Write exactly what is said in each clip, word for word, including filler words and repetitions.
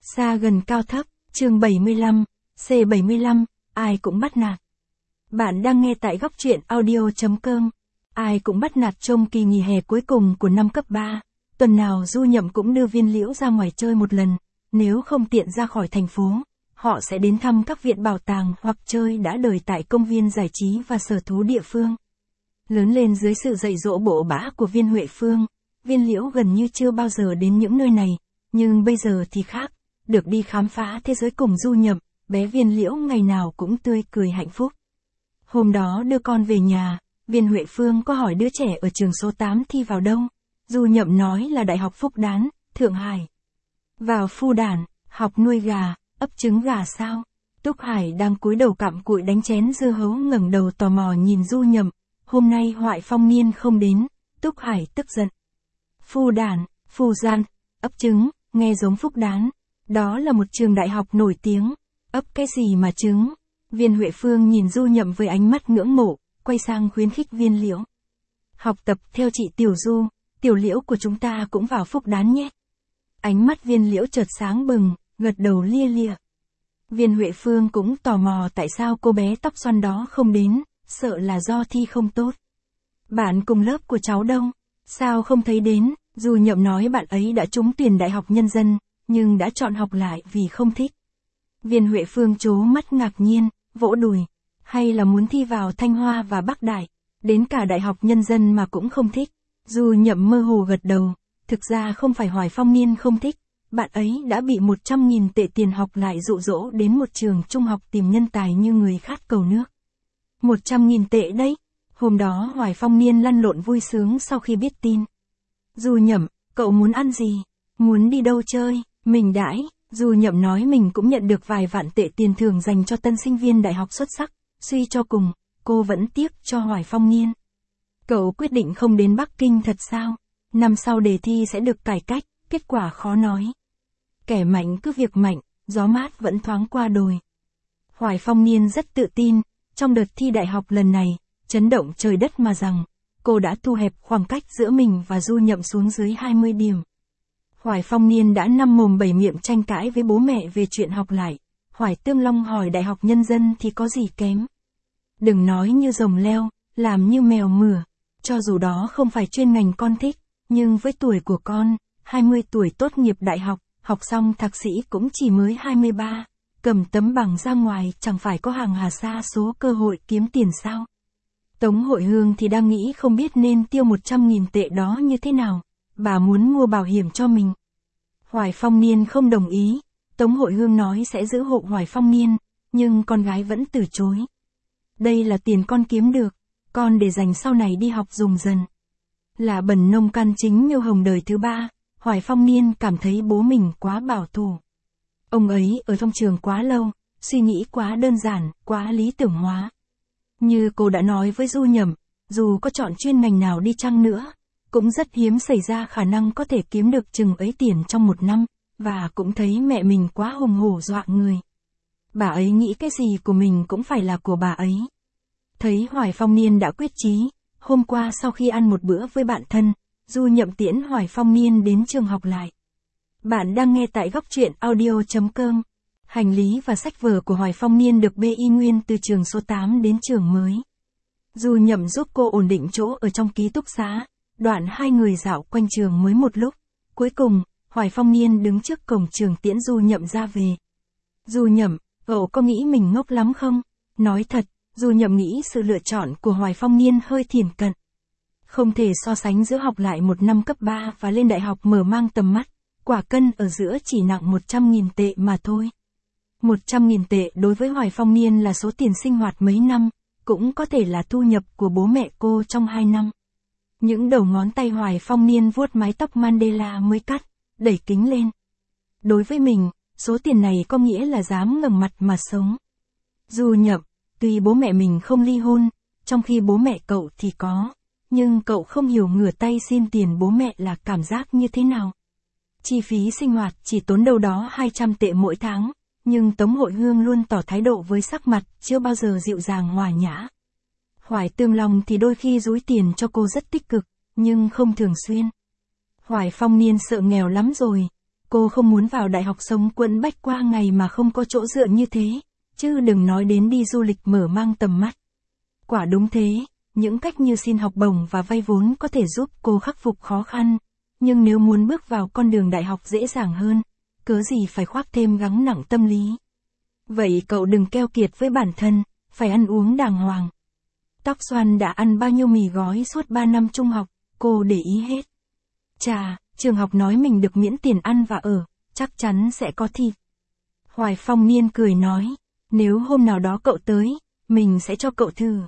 Xa gần cao thấp, chương bảy mươi lăm, C bảy mươi lăm, ai cũng bắt nạt. Bạn đang nghe tại góc truyện audio chấm com. Ai cũng bắt nạt trong kỳ nghỉ hè cuối cùng của năm cấp ba. Tuần nào Du Nhậm cũng đưa Viên Liễu ra ngoài chơi một lần, nếu không tiện ra khỏi thành phố, họ sẽ đến thăm các viện bảo tàng hoặc chơi đã đời tại công viên giải trí và sở thú địa phương. Lớn lên dưới sự dạy dỗ bổ bã của Viên Huệ Phương, Viên Liễu gần như chưa bao giờ đến những nơi này, nhưng bây giờ thì khác, được đi khám phá thế giới cùng Du Nhậm, bé Viên Liễu ngày nào cũng tươi cười hạnh phúc. Hôm đó đưa con về nhà, Viên Huệ Phương có hỏi đứa trẻ ở trường số tám thi vào đâu. Du Nhậm nói là Đại học Phúc Đán, Thượng Hải. Vào Phu Đản, học nuôi gà, ấp trứng gà sao? Túc Hải đang cúi đầu cặm cụi đánh chén dưa hấu ngẩng đầu tò mò nhìn Du Nhậm. Hôm nay Hoại Phong Niên không đến, Túc Hải tức giận. Phu Đản, Phu Gian, ấp trứng, nghe giống Phúc Đán. Đó là một trường đại học nổi tiếng. Ấp cái gì mà trứng? Viên Huệ Phương nhìn Du Nhậm với ánh mắt ngưỡng mộ, quay sang khuyến khích Viên Liễu. Học tập theo chị Tiểu Du, Tiểu Liễu của chúng ta cũng vào Phúc Đán nhé. Ánh mắt Viên Liễu chợt sáng bừng, gật đầu lia lịa. Viên Huệ Phương cũng tò mò tại sao cô bé tóc xoăn đó không đến, sợ là do thi không tốt. Bạn cùng lớp của cháu đâu? Sao không thấy đến? Du Nhậm nói bạn ấy đã trúng tuyển Đại học Nhân dân, nhưng đã chọn học lại vì không thích. Viên Huệ Phương trố mắt ngạc nhiên, vỗ đùi. Hay là muốn thi vào Thanh Hoa và Bắc Đại, đến cả Đại học Nhân dân mà cũng không thích. Du Nhậm mơ hồ gật đầu, thực ra không phải Hoài Phong Niên không thích, bạn ấy đã bị một trăm nghìn tệ tiền học lại dụ dỗ đến một trường trung học tìm nhân tài như người khát cầu nước. một trăm nghìn tệ đấy. Hôm đó Hoài Phong Niên lăn lộn vui sướng sau khi biết tin. Du Nhậm, cậu muốn ăn gì? Muốn đi đâu chơi? Mình đãi. Du Nhậm nói mình cũng nhận được vài vạn tệ tiền thưởng dành cho tân sinh viên đại học xuất sắc, suy cho cùng, cô vẫn tiếc cho Hoài Phong Niên. Cậu quyết định không đến Bắc Kinh thật sao? Năm sau đề thi sẽ được cải cách, kết quả khó nói. Kẻ mạnh cứ việc mạnh, gió mát vẫn thoáng qua đồi. Hoài Phong Niên rất tự tin, trong đợt thi đại học lần này, chấn động trời đất mà rằng, cô đã thu hẹp khoảng cách giữa mình và Du Nhậm xuống dưới hai mươi điểm. Hoài Phong Niên đã năm mồm bảy miệng tranh cãi với bố mẹ về chuyện học lại. Hoài Tương Long hỏi Đại học Nhân dân thì có gì kém. Đừng nói như rồng leo, làm như mèo mửa. Cho dù đó không phải chuyên ngành con thích, nhưng với tuổi của con, hai mươi tuổi tốt nghiệp đại học, học xong thạc sĩ cũng chỉ mới hai mươi ba. Cầm tấm bằng ra ngoài chẳng phải có hàng hà sa số cơ hội kiếm tiền sao. Tống Hội Hương thì đang nghĩ không biết nên tiêu một trăm nghìn tệ đó như thế nào. Bà muốn mua bảo hiểm cho mình. Hoài Phong Niên không đồng ý. Tống Hội Hương nói sẽ giữ hộ Hoài Phong Niên, nhưng con gái vẫn từ chối. Đây là tiền con kiếm được, con để dành sau này đi học dùng dần. Là bần nông can chính Miêu Hồng đời thứ ba, Hoài Phong Niên cảm thấy bố mình quá bảo thủ. Ông ấy ở trong trường quá lâu, suy nghĩ quá đơn giản, quá lý tưởng hóa. Như cô đã nói với Du Nhậm, dù có chọn chuyên ngành nào đi chăng nữa, cũng rất hiếm xảy ra khả năng có thể kiếm được chừng ấy tiền trong một năm, và cũng thấy mẹ mình quá hùng hổ dọa người. Bà ấy nghĩ cái gì của mình cũng phải là của bà ấy. Thấy Hoài Phong Niên đã quyết chí, hôm qua sau khi ăn một bữa với bạn thân, Du Nhậm tiễn Hoài Phong Niên đến trường học lại. Bạn đang nghe tại góc truyện audio chấm com. Hành lý và sách vở của Hoài Phong Niên được bê y nguyên từ trường số tám đến trường mới. Du Nhậm giúp cô ổn định chỗ ở trong ký túc xá. Đoạn hai người dạo quanh trường mới một lúc. Cuối cùng, Hoài Phong Niên đứng trước cổng trường tiễn Du Nhậm ra về. Du Nhậm, cậu có nghĩ mình ngốc lắm không? Nói thật, Du Nhậm nghĩ sự lựa chọn của Hoài Phong Niên hơi thiển cận. Không thể so sánh giữa học lại một năm cấp ba và lên đại học mở mang tầm mắt. Quả cân ở giữa chỉ nặng một trăm nghìn tệ mà thôi. một trăm nghìn tệ đối với Hoài Phong Niên là số tiền sinh hoạt mấy năm, cũng có thể là thu nhập của bố mẹ cô trong hai năm. Những đầu ngón tay Hoài Phong Niên vuốt mái tóc Mandela mới cắt, đẩy kính lên. Đối với mình, số tiền này có nghĩa là dám ngẩng mặt mà sống. Du Nhậm, tuy bố mẹ mình không ly hôn, trong khi bố mẹ cậu thì có, nhưng cậu không hiểu ngửa tay xin tiền bố mẹ là cảm giác như thế nào. Chi phí sinh hoạt chỉ tốn đâu đó hai trăm tệ mỗi tháng, nhưng Tống Hội Hương luôn tỏ thái độ với sắc mặt chưa bao giờ dịu dàng hòa nhã. Hoài Tương Long thì đôi khi dúi tiền cho cô rất tích cực, nhưng không thường xuyên. Hoài Phong Niên sợ nghèo lắm rồi, Cô không muốn vào đại học sống quẫn bách qua ngày mà không có chỗ dựa như thế, chứ đừng nói đến đi du lịch mở mang tầm mắt. Quả đúng thế, những cách như xin học bổng và vay vốn có thể giúp cô khắc phục khó khăn, nhưng nếu muốn bước vào con đường đại học dễ dàng hơn, cớ gì phải khoác thêm gánh nặng tâm lý. Vậy cậu đừng keo kiệt với bản thân, phải ăn uống đàng hoàng. Tóc xoăn đã ăn bao nhiêu mì gói suốt ba năm trung học, cô để ý hết. Chà, trường học nói mình được miễn tiền ăn và ở, chắc chắn sẽ có thịt. Hoài Phong Niên cười nói, nếu hôm nào đó cậu tới, mình sẽ cho cậu thử.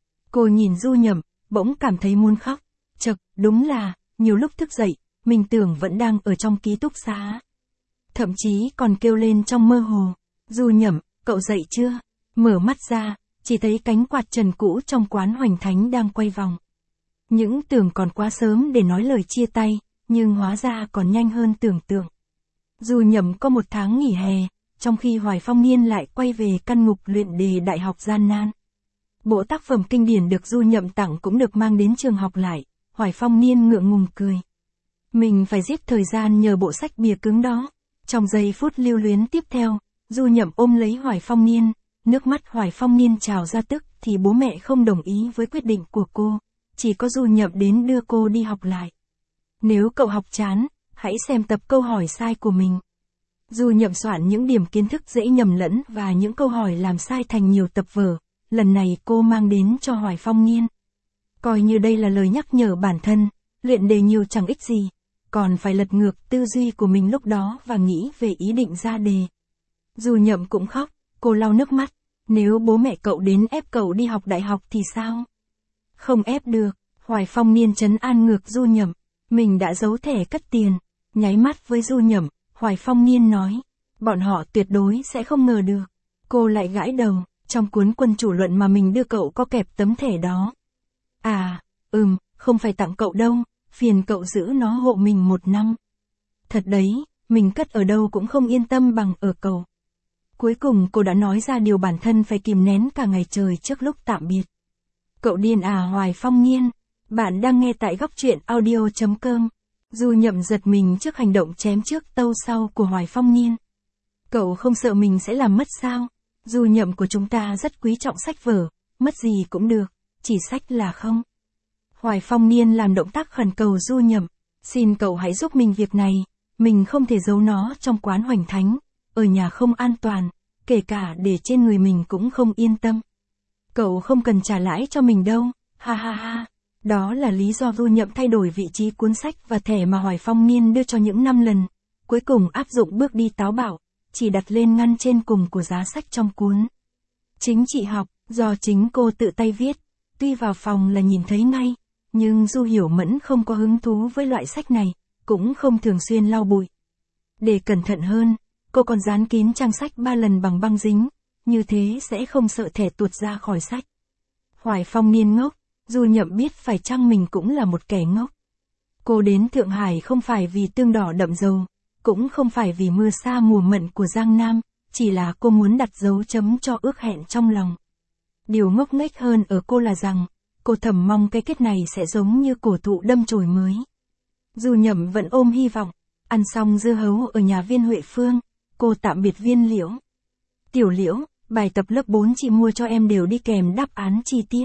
Cô nhìn Du Nhậm, bỗng cảm thấy muốn khóc. Chật, đúng là, nhiều lúc thức dậy, mình tưởng vẫn đang ở trong ký túc xá. Thậm chí còn kêu lên trong mơ hồ, Du Nhậm, cậu dậy chưa? Mở mắt ra, chỉ thấy cánh quạt trần cũ trong quán Hoành Thánh đang quay vòng. Những tưởng còn quá sớm để nói lời chia tay, nhưng hóa ra còn nhanh hơn tưởng tượng. Du Nhậm có một tháng nghỉ hè, trong khi Hoài Phong Niên lại quay về căn ngục luyện đề đại học gian nan. Bộ tác phẩm kinh điển được Du Nhậm tặng cũng được mang đến trường học lại, Hoài Phong Niên ngượng ngùng cười. Mình phải giết thời gian nhờ bộ sách bìa cứng đó. Trong giây phút lưu luyến tiếp theo, Du Nhậm ôm lấy Hoài Phong Niên, nước mắt Hoài Phong Niên trào ra tức thì bố mẹ không đồng ý với quyết định của cô, chỉ có Du Nhậm đến đưa cô đi học lại. Nếu cậu học chán, hãy xem tập câu hỏi sai của mình. Du Nhậm soạn những điểm kiến thức dễ nhầm lẫn và những câu hỏi làm sai thành nhiều tập vở, lần này cô mang đến cho Hoài Phong Niên. Coi như đây là lời nhắc nhở bản thân, luyện đề nhiều chẳng ích gì, còn phải lật ngược tư duy của mình lúc đó và nghĩ về ý định ra đề. Du Nhậm cũng khóc, cô lau nước mắt, nếu bố mẹ cậu đến ép cậu đi học đại học thì sao? Không ép được, Hoài Phong Niên trấn an ngược Du Nhậm, mình đã giấu thẻ cất tiền, nháy mắt với Du Nhậm, Hoài Phong Niên nói, bọn họ tuyệt đối sẽ không ngờ được. Cô lại gãi đầu, trong cuốn quân chủ luận mà mình đưa cậu có kẹp tấm thẻ đó. À, ừm, không phải tặng cậu đâu, phiền cậu giữ nó hộ mình một năm. Thật đấy, mình cất ở đâu cũng không yên tâm bằng ở cậu. Cuối cùng cô đã nói ra điều bản thân phải kìm nén cả ngày trời trước lúc tạm biệt. Cậu điên à Hoài Phong Niên, bạn đang nghe tại góc truyện audio chấm com. Du Nhậm giật mình trước hành động chém trước tâu sau của Hoài Phong Niên. Cậu không sợ mình sẽ làm mất sao? Du Nhậm của chúng ta rất quý trọng sách vở, mất gì cũng được, chỉ sách là không. Hoài Phong Niên làm động tác khẩn cầu Du Nhậm, xin cậu hãy giúp mình việc này, mình không thể giấu nó trong quán Hoành Thánh, ở nhà không an toàn, kể cả để trên người mình cũng không yên tâm. Cậu không cần trả lãi cho mình đâu, ha ha ha. Đó là lý do Du Nhậm thay đổi vị trí cuốn sách và thẻ mà Hoài Phong Niên đưa cho những năm lần, cuối cùng áp dụng bước đi táo bạo, chỉ đặt lên ngăn trên cùng của giá sách trong cuốn. Chính trị học, do chính cô tự tay viết, tuy vào phòng là nhìn thấy ngay, nhưng Du Hiểu Mẫn không có hứng thú với loại sách này, cũng không thường xuyên lau bụi. Để cẩn thận hơn, cô còn dán kín trang sách ba lần bằng băng dính, như thế sẽ không sợ thẻ tuột ra khỏi sách. Hoài Phong Niên ngốc, Du Nhậm biết phải chăng mình cũng là một kẻ ngốc. Cô đến Thượng Hải không phải vì tương đỏ đậm dầu, cũng không phải vì mưa sa mùa mận của Giang Nam, chỉ là cô muốn đặt dấu chấm cho ước hẹn trong lòng. Điều ngốc nghếch hơn ở cô là rằng, cô thầm mong cái kết này sẽ giống như cổ thụ đâm chồi mới. Du Nhậm vẫn ôm hy vọng, ăn xong dưa hấu ở nhà Viên Huệ Phương, cô tạm biệt Viên Liễu. Tiểu Liễu, bài tập lớp bốn chị mua cho em đều đi kèm đáp án chi tiết.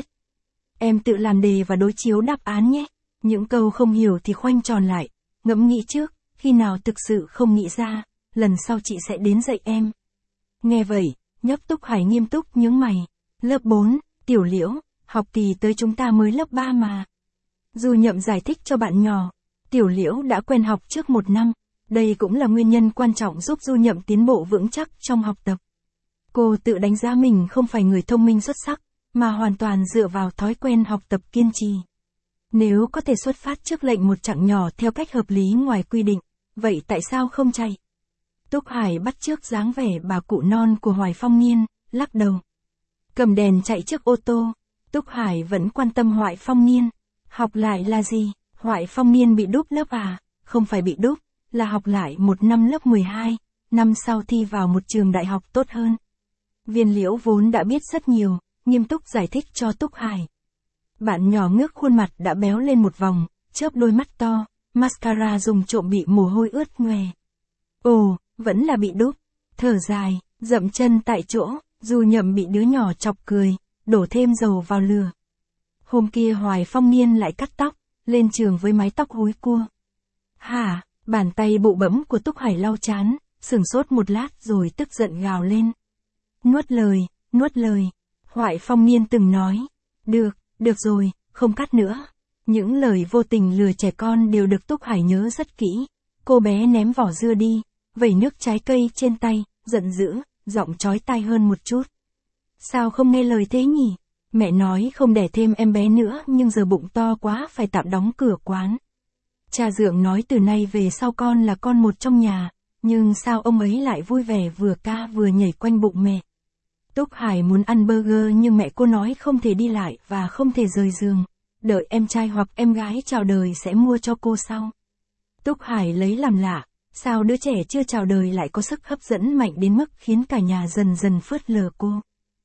Em tự làm đề và đối chiếu đáp án nhé. Những câu không hiểu thì khoanh tròn lại, ngẫm nghĩ trước, khi nào thực sự không nghĩ ra, lần sau chị sẽ đến dạy em. Nghe vậy, Nhóc Túc Hải nghiêm túc nhướng mày. Lớp bốn, Tiểu Liễu, học kỳ tới chúng ta mới lớp ba mà. Du Nhậm giải thích cho bạn nhỏ, Tiểu Liễu đã quen học trước một năm, đây cũng là nguyên nhân quan trọng giúp Du Nhậm tiến bộ vững chắc trong học tập. Cô tự đánh giá mình không phải người thông minh xuất sắc, mà hoàn toàn dựa vào thói quen học tập kiên trì. Nếu có thể xuất phát trước lệnh một chặng nhỏ theo cách hợp lý ngoài quy định, vậy tại sao không chạy? Túc Hải bắt chước dáng vẻ bà cụ non của Hoài Phong Niên, lắc đầu. Cầm đèn chạy trước ô tô, Túc Hải vẫn quan tâm Hoài Phong Niên. Học lại là gì? Hoài Phong Niên bị đúp lớp à? Không phải bị đúp, là học lại một năm lớp mười hai, năm sau thi vào một trường đại học tốt hơn. Viên Liễu vốn đã biết rất nhiều, nghiêm túc giải thích cho Túc Hải. Bạn nhỏ ngước khuôn mặt đã béo lên một vòng, chớp đôi mắt to, mascara dùng trộm bị mồ hôi ướt nhòe. Ồ, vẫn là bị đúp. Thở dài, dậm chân tại chỗ, Du Nhậm bị đứa nhỏ chọc cười, đổ thêm dầu vào lửa. Hôm kia Hoài Phong Niên lại cắt tóc, lên trường với mái tóc húi cua. Hả, bàn tay bụ bẫm của Túc Hải lau chán, sửng sốt một lát rồi tức giận gào lên. Nuốt lời, nuốt lời. Hoài Phong Niên từng nói. Được, được rồi, không cắt nữa. Những lời vô tình lừa trẻ con đều được Túc Hải nhớ rất kỹ. Cô bé ném vỏ dưa đi, vẩy nước trái cây trên tay, giận dữ, giọng chói tai hơn một chút. Sao không nghe lời thế nhỉ? Mẹ nói không đẻ thêm em bé nữa nhưng giờ bụng to quá phải tạm đóng cửa quán. Cha dượng nói từ nay về sau con là con một trong nhà, nhưng sao ông ấy lại vui vẻ vừa ca vừa nhảy quanh bụng mẹ. Túc Hải muốn ăn burger nhưng mẹ cô nói không thể đi lại và không thể rời giường, đợi em trai hoặc em gái chào đời sẽ mua cho cô sau. Túc Hải lấy làm lạ, sao đứa trẻ chưa chào đời lại có sức hấp dẫn mạnh đến mức khiến cả nhà dần dần phớt lờ cô.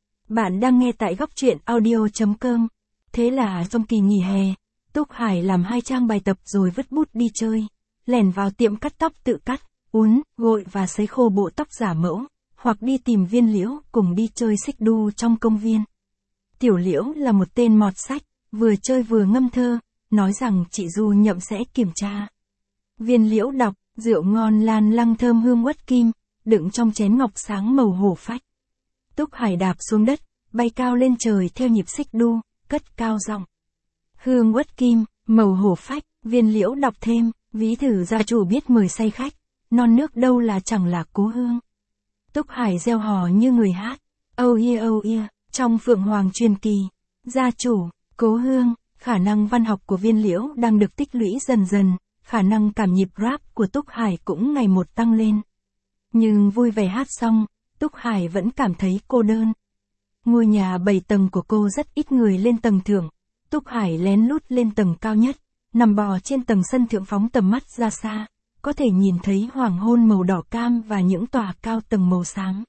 Bạn đang nghe tại góc truyện audio.com. Thế là trong kỳ nghỉ hè, Túc Hải làm hai trang bài tập rồi vứt bút đi chơi, lẻn vào tiệm cắt tóc tự cắt, uốn, gội và sấy khô bộ tóc giả mẫu, hoặc đi tìm Viên Liễu cùng đi chơi xích đu trong công viên. Tiểu Liễu là một tên mọt sách, vừa chơi vừa ngâm thơ, nói rằng chị Du Nhậm sẽ kiểm tra. Viên Liễu đọc, rượu ngon lan lăng thơm hương uất kim, đựng trong chén ngọc sáng màu hổ phách. Túc Hải đạp xuống đất, bay cao lên trời theo nhịp xích đu, cất cao giọng. Hương uất kim, màu hổ phách, Viên Liễu đọc thêm, ví thử gia chủ biết mời say khách, non nước đâu là chẳng là cố hương. Túc Hải reo hò như người hát, oh yeah oh yeah, trong Phượng Hoàng truyền kỳ, gia chủ, cố hương, khả năng văn học của Viên Liễu đang được tích lũy dần dần, khả năng cảm nhịp rap của Túc Hải cũng ngày một tăng lên. Nhưng vui vẻ hát xong, Túc Hải vẫn cảm thấy cô đơn. Ngôi nhà bảy tầng của cô rất ít người lên tầng thượng. Túc Hải lén lút lên tầng cao nhất, nằm bò trên tầng sân thượng phóng tầm mắt ra xa, có thể nhìn thấy hoàng hôn màu đỏ cam và những tòa cao tầng màu xám.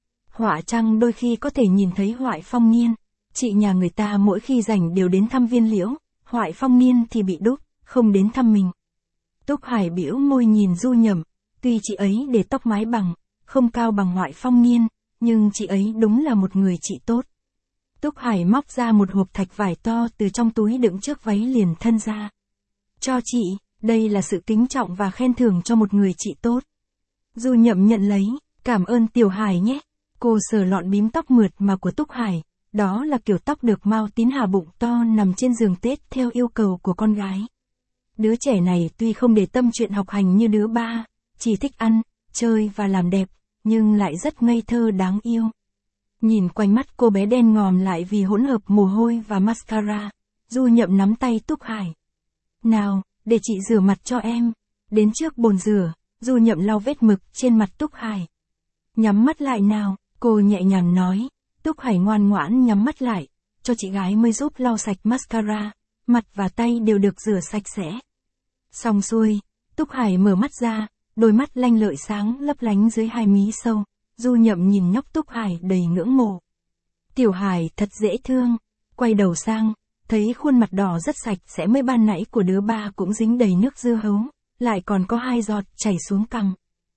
Họa trăng đôi khi có thể nhìn thấy Hoài Phong Niên. Chị nhà người ta mỗi khi rảnh đều đến thăm Viên Liễu, Hoài Phong Niên thì bị đúp, không đến thăm mình. Túc Hải bĩu môi nhìn Du Nhậm, tuy chị ấy để tóc mái bằng, không cao bằng Hoài Phong Niên, nhưng chị ấy đúng là một người chị tốt. Túc Hải móc ra một hộp thạch vải to từ trong túi đựng chiếc váy liền thân ra. Cho chị, đây là sự kính trọng và khen thưởng cho một người chị tốt. Du Nhậm nhận lấy, cảm ơn Tiểu Hải nhé. Cô sờ lọn bím tóc mượt mà của Túc Hải, đó là kiểu tóc được Mao Tín Hà bụng to nằm trên giường Tết theo yêu cầu của con gái. Đứa trẻ này tuy không để tâm chuyện học hành như đứa ba, chỉ thích ăn, chơi và làm đẹp, nhưng lại rất ngây thơ đáng yêu. Nhìn quanh mắt cô bé đen ngòm lại vì hỗn hợp mồ hôi và mascara, Du Nhậm nắm tay Túc Hải. Nào, để chị rửa mặt cho em. Đến trước bồn rửa, Du Nhậm lau vết mực trên mặt Túc Hải. Nhắm mắt lại nào, cô nhẹ nhàng nói. Túc Hải ngoan ngoãn nhắm mắt lại, cho chị gái mới giúp lau sạch mascara, mặt và tay đều được rửa sạch sẽ. Xong xuôi, Túc Hải mở mắt ra, đôi mắt lanh lợi sáng lấp lánh dưới hai mí sâu. Du Nhậm nhìn nhóc Túc Hải đầy ngưỡng mộ. Tiểu Hải thật dễ thương. Quay đầu sang, thấy khuôn mặt đỏ rất sạch sẽ mới ban nãy của đứa ba cũng dính đầy nước dưa hấu, lại còn có hai giọt chảy xuống cằm.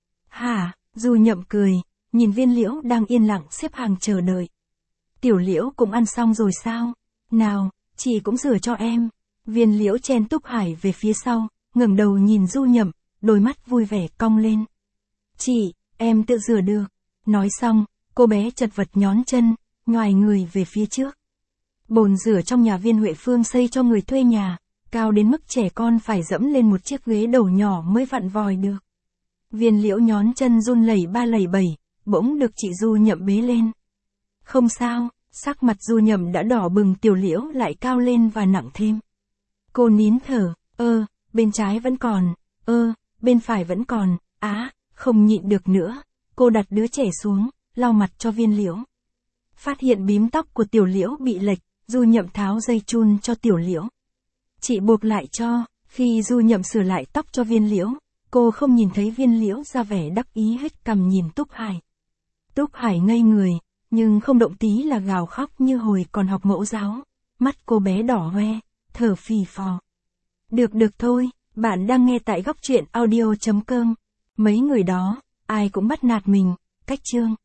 Hả, Du Nhậm cười, nhìn Viên Liễu đang yên lặng xếp hàng chờ đợi. Tiểu Liễu cũng ăn xong rồi sao? Nào, chị cũng rửa cho em. Viên Liễu chen Túc Hải về phía sau, ngẩng đầu nhìn Du Nhậm, đôi mắt vui vẻ cong lên. Chị, em tự rửa được. Nói xong, cô bé chật vật nhón chân, nhoài người về phía trước. Bồn rửa trong nhà Viên Huệ Phương xây cho người thuê nhà, cao đến mức trẻ con phải dẫm lên một chiếc ghế đầu nhỏ mới vặn vòi được. Viên Liễu nhón chân run lẩy ba lẩy bẩy, bỗng được chị Du Nhậm bế lên. Không sao, sắc mặt Du Nhậm đã đỏ bừng. Tiểu Liễu lại cao lên và nặng thêm. Cô nín thở, ơ, bên trái vẫn còn, ơ, bên phải vẫn còn, á, không nhịn được nữa. Cô đặt đứa trẻ xuống, lau mặt cho Viên Liễu. Phát hiện bím tóc của Tiểu Liễu bị lệch, Du Nhậm tháo dây chun cho Tiểu Liễu. Chị buộc lại cho. Khi Du Nhậm sửa lại tóc cho Viên Liễu, cô không nhìn thấy Viên Liễu ra vẻ đắc ý hết cằm nhìn Túc Hải. Túc Hải ngây người, nhưng không động tí là gào khóc như hồi còn học mẫu giáo. Mắt cô bé đỏ hoe, thở phì phò. Được được thôi, bạn đang nghe tại góc truyện audio.com. Mấy người đó, ai cũng bắt nạt mình. Cách chương